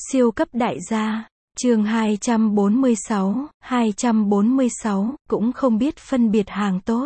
Siêu cấp đại gia, chương 246, cũng không biết phân biệt hàng tốt.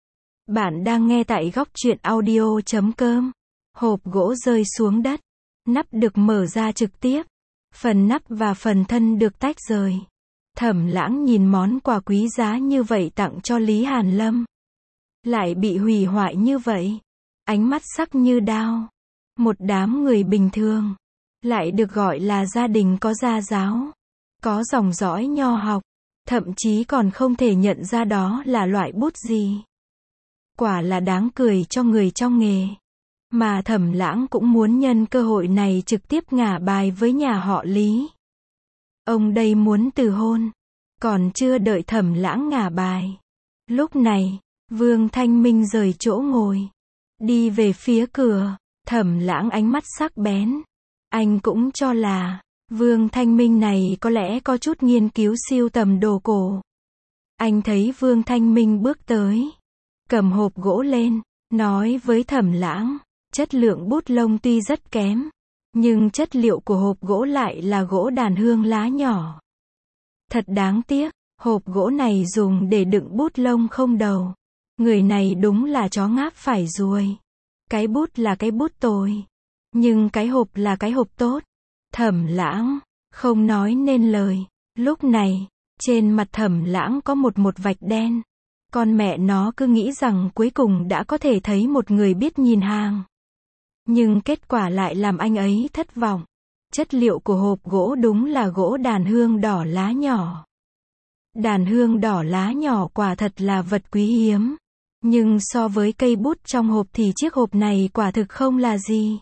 Bạn đang nghe tại góc truyện audio.com. Hộp gỗ rơi xuống đất. Nắp được mở ra trực tiếp. Phần nắp và phần thân được tách rời. Thẩm Lãng nhìn món quà quý giá như vậy tặng cho Lý Hàn Lâm. Lại bị hủy hoại như vậy. Ánh mắt sắc như đao. Một đám người bình thường. Lại được gọi là gia đình có gia giáo. Có dòng dõi nho học. Thậm chí còn không thể nhận ra đó là loại bút gì. Quả là đáng cười cho người trong nghề. Mà Thẩm Lãng cũng muốn nhân cơ hội này trực tiếp ngả bài với nhà họ Lý. Ông đây muốn từ hôn. Còn chưa đợi Thẩm Lãng ngả bài. Lúc này, Vương Thanh Minh rời chỗ ngồi. Đi về phía cửa. Thẩm Lãng ánh mắt sắc bén. Anh cũng cho là, Vương Thanh Minh này có lẽ có chút nghiên cứu sưu tầm đồ cổ. Anh thấy Vương Thanh Minh bước tới. Cầm hộp gỗ lên, nói với Thẩm Lãng, chất lượng bút lông tuy rất kém. Nhưng chất liệu của hộp gỗ lại là gỗ đàn hương lá nhỏ. Thật đáng tiếc, hộp gỗ này dùng để đựng bút lông không đầu. Người này đúng là chó ngáp phải ruồi. Cái bút là cái bút tồi. Nhưng cái hộp là cái hộp tốt. Thẩm Lãng không nói nên lời. Lúc này, trên mặt Thẩm Lãng có một vạch đen. Con mẹ nó cứ nghĩ rằng cuối cùng đã có thể thấy một người biết nhìn hàng. Nhưng kết quả lại làm anh ấy thất vọng. Chất liệu của hộp gỗ đúng là gỗ đàn hương đỏ lá nhỏ. Đàn hương đỏ lá nhỏ quả thật là vật quý hiếm. Nhưng so với cây bút trong hộp thì chiếc hộp này quả thực không là gì.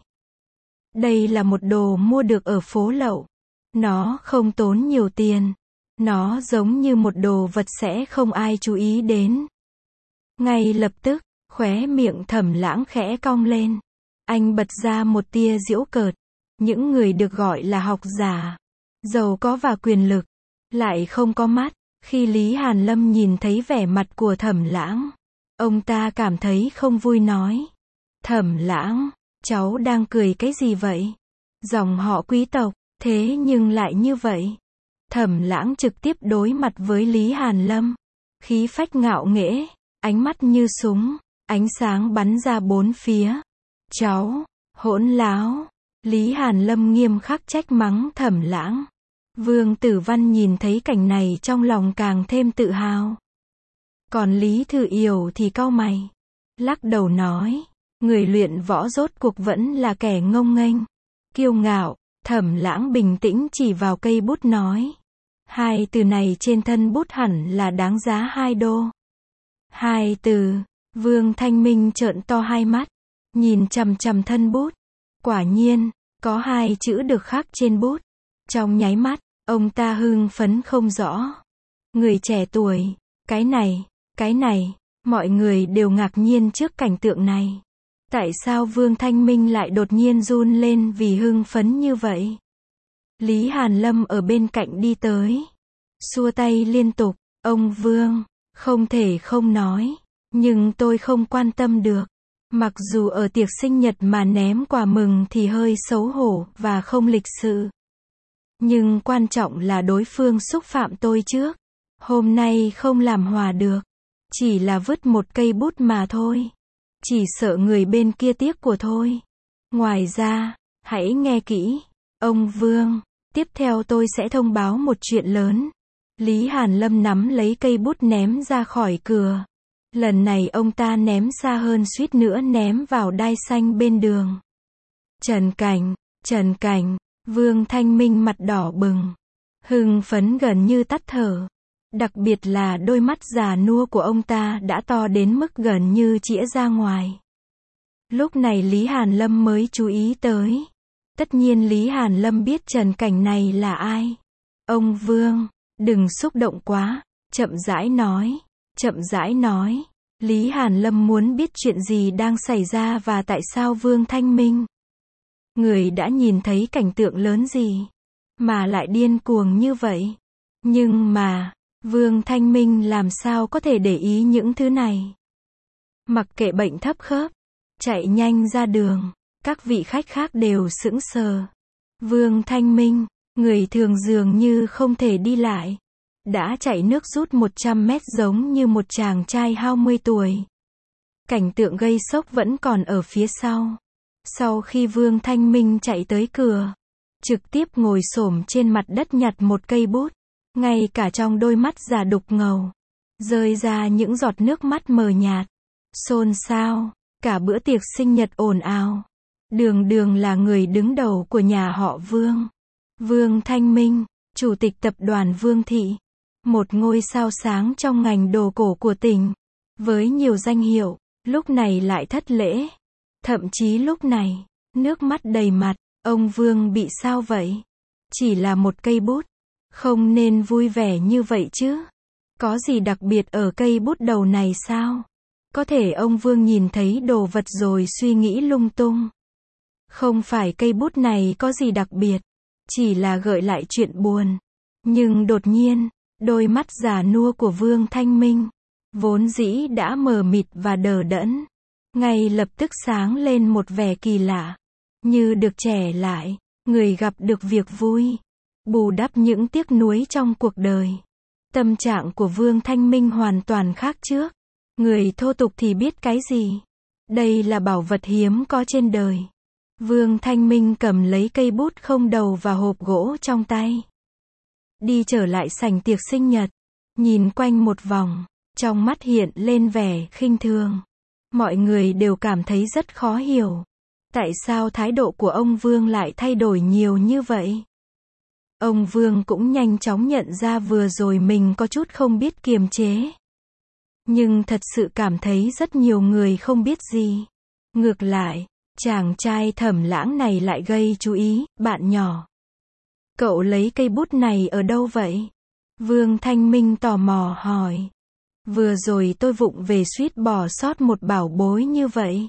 Đây là một đồ mua được ở phố lậu. Nó không tốn nhiều tiền. Nó giống như một đồ vật sẽ không ai chú ý đến. Ngay lập tức, khóe miệng Thẩm Lãng khẽ cong lên. Anh bật ra một tia giễu cợt. Những người được gọi là học giả, giàu có và quyền lực, lại không có mắt. Khi Lý Hàn Lâm nhìn thấy vẻ mặt của Thẩm Lãng, ông ta cảm thấy không vui nói. Thẩm Lãng, cháu đang cười cái gì vậy? Dòng họ quý tộc, thế nhưng lại như vậy. Thẩm Lãng trực tiếp đối mặt với Lý Hàn Lâm. Khí phách ngạo nghễ, ánh mắt như súng, ánh sáng bắn ra bốn phía. Cháu, hỗn láo. Lý Hàn Lâm nghiêm khắc trách mắng Thẩm Lãng. Vương Tử Văn nhìn thấy cảnh này trong lòng càng thêm tự hào. Còn Lý Thự Yểu thì cau mày. Lắc đầu nói. Người luyện võ rốt cuộc vẫn là kẻ ngông nghênh, kiêu ngạo. Thẩm Lãng bình tĩnh chỉ vào cây bút nói. Hai từ này trên thân bút hẳn là đáng giá 2 đô. Hai từ. Vương Thanh Minh trợn to hai mắt. Nhìn chằm chằm thân bút. Quả nhiên, có 2 chữ được khắc trên bút. Trong nháy mắt, ông ta hưng phấn không rõ. Người trẻ tuổi, cái này, mọi người đều ngạc nhiên trước cảnh tượng này. Tại sao Vương Thanh Minh lại đột nhiên run lên vì hưng phấn như vậy? Lý Hàn Lâm ở bên cạnh đi tới. Xua tay liên tục. Ông Vương, không thể không nói. Nhưng tôi không quan tâm được. Mặc dù ở tiệc sinh nhật mà ném quà mừng thì hơi xấu hổ và không lịch sự. Nhưng quan trọng là đối phương xúc phạm tôi trước. Hôm nay không làm hòa được. Chỉ là vứt một cây bút mà thôi. Chỉ sợ người bên kia tiếc của thôi. Ngoài ra, hãy nghe kỹ. Ông Vương, tiếp theo tôi sẽ thông báo một chuyện lớn. Lý Hàn Lâm nắm lấy cây bút ném ra khỏi cửa. Lần này ông ta ném xa hơn, suýt nữa ném vào đai xanh bên đường. Trần Cảnh, Vương Thanh Minh mặt đỏ bừng. Hưng phấn gần như tắt thở. Đặc biệt là đôi mắt già nua của ông ta đã to đến mức gần như chĩa ra ngoài. Lúc này Lý Hàn Lâm mới chú ý tới. Tất nhiên Lý Hàn Lâm biết Trần Cảnh này là ai. Ông Vương, đừng xúc động quá, chậm rãi nói. Lý Hàn Lâm muốn biết chuyện gì đang xảy ra và tại sao Vương Thanh Minh, người đã nhìn thấy cảnh tượng lớn gì, mà lại điên cuồng như vậy. Nhưng mà, Vương Thanh Minh làm sao có thể để ý những thứ này. Mặc kệ bệnh thấp khớp, chạy nhanh ra đường, các vị khách khác đều sững sờ. Vương Thanh Minh, Người thường dường như không thể đi lại. Đã chạy nước rút 100 mét giống như một chàng trai 20 tuổi. Cảnh tượng gây sốc vẫn còn ở phía sau. Sau khi Vương Thanh Minh chạy tới cửa, trực tiếp ngồi xổm trên mặt đất nhặt một cây bút, ngay cả trong đôi mắt già đục ngầu, rơi ra những giọt nước mắt mờ nhạt. Xôn xao, cả bữa tiệc sinh nhật ồn ào. Đường Đường là người đứng đầu của nhà họ Vương. Vương Thanh Minh, chủ tịch tập đoàn Vương Thị, một ngôi sao sáng trong ngành đồ cổ của tỉnh, với nhiều danh hiệu, lúc này lại thất lễ. Thậm chí lúc này, nước mắt đầy mặt, ông Vương bị sao vậy? Chỉ là một cây bút, không nên vui vẻ như vậy chứ. Có gì đặc biệt ở cây bút đầu này sao? Có thể ông Vương nhìn thấy đồ vật rồi suy nghĩ lung tung. Không phải cây bút này có gì đặc biệt, chỉ là gợi lại chuyện buồn. Nhưng đột nhiên, đôi mắt già nua của Vương Thanh Minh, vốn dĩ đã mờ mịt và đờ đẫn, ngay lập tức sáng lên một vẻ kỳ lạ, như được trẻ lại, người gặp được việc vui, bù đắp những tiếc nuối trong cuộc đời. Tâm trạng của Vương Thanh Minh hoàn toàn khác trước. Người thô tục thì biết cái gì? Đây là bảo vật hiếm có trên đời. Vương Thanh Minh cầm lấy cây bút không đầu và hộp gỗ trong tay. Đi trở lại sảnh tiệc sinh nhật, nhìn quanh một vòng, trong mắt hiện lên vẻ khinh thường. Mọi người đều cảm thấy rất khó hiểu. Tại sao thái độ của ông Vương lại thay đổi nhiều như vậy? Ông Vương cũng nhanh chóng nhận ra vừa rồi mình có chút không biết kiềm chế. Nhưng thật sự cảm thấy rất nhiều người không biết gì. Ngược lại, chàng trai Thẩm Lãng này lại gây chú ý. Bạn nhỏ, cậu lấy cây bút này ở đâu vậy? Vương Thanh Minh tò mò hỏi. Vừa rồi tôi vụng về suýt bỏ sót một bảo bối như vậy.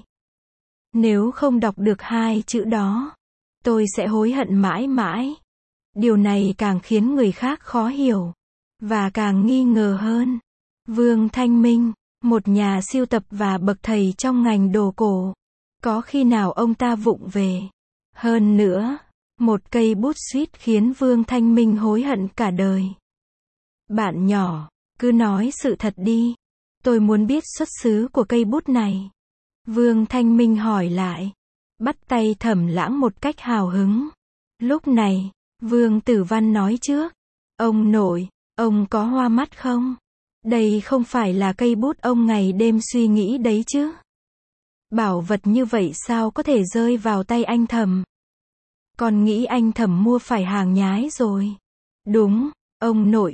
Nếu không đọc được hai chữ đó, tôi sẽ hối hận mãi mãi. Điều này càng khiến người khác khó hiểu, và càng nghi ngờ hơn. Vương Thanh Minh, một nhà sưu tập và bậc thầy trong ngành đồ cổ. Có khi nào ông ta vụng về? Hơn nữa, một cây bút suýt khiến Vương Thanh Minh hối hận cả đời. Bạn nhỏ, cứ nói sự thật đi. Tôi muốn biết xuất xứ của cây bút này. Vương Thanh Minh hỏi lại. Bắt tay Thẩm Lãng một cách hào hứng. Lúc này, Vương Tử Văn nói trước. Ông nội, ông có hoa mắt không? Đây không phải là cây bút ông ngày đêm suy nghĩ đấy chứ. Bảo vật như vậy sao có thể rơi vào tay anh Thẩm? Con nghĩ anh Thẩm mua phải hàng nhái rồi. Đúng, ông nội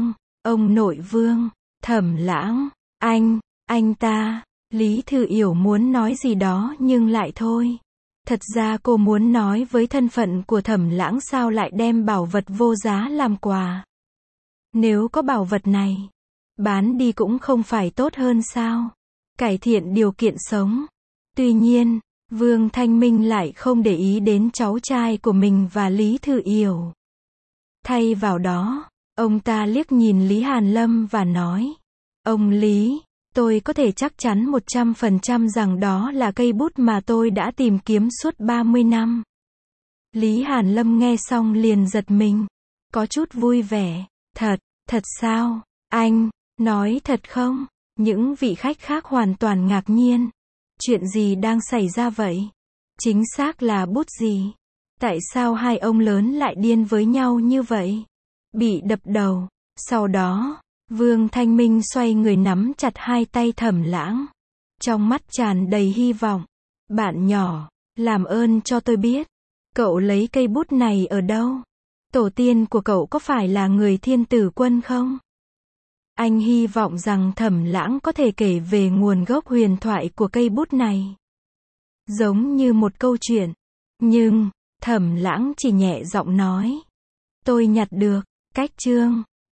Vương, Thẩm Lãng, anh ta, Lý Thư Yểu muốn nói gì đó nhưng lại thôi. Thật ra cô muốn nói với thân phận của Thẩm Lãng sao lại đem bảo vật vô giá làm quà. Nếu có bảo vật này, bán đi cũng không phải tốt hơn sao? Cải thiện điều kiện sống. Tuy nhiên, Vương Thanh Minh lại không để ý đến cháu trai của mình và Lý Thư Yểu. Thay vào đó, ông ta liếc nhìn Lý Hàn Lâm và nói. Ông Lý, tôi có thể chắc chắn 100% rằng đó là cây bút mà tôi đã tìm kiếm suốt 30 năm. Lý Hàn Lâm nghe xong liền giật mình. Có chút vui vẻ. Thật sao? Anh, nói thật không? Những vị khách khác hoàn toàn ngạc nhiên. Chuyện gì đang xảy ra vậy? Chính xác là bút gì? Tại sao hai ông lớn lại điên với nhau như vậy? Bị đập đầu. Sau đó, Vương Thanh Minh xoay người nắm chặt hai tay Thẩm Lãng. Trong mắt tràn đầy hy vọng. Bạn nhỏ, làm ơn cho tôi biết. Cậu lấy cây bút này ở đâu? Tổ tiên của cậu có phải là người Thiên Tử Quân không? Anh hy vọng rằng Thẩm Lãng có thể kể về nguồn gốc huyền thoại của cây bút này. Giống như một câu chuyện. Nhưng, Thẩm Lãng chỉ nhẹ giọng nói. Tôi nhặt được, cách chương.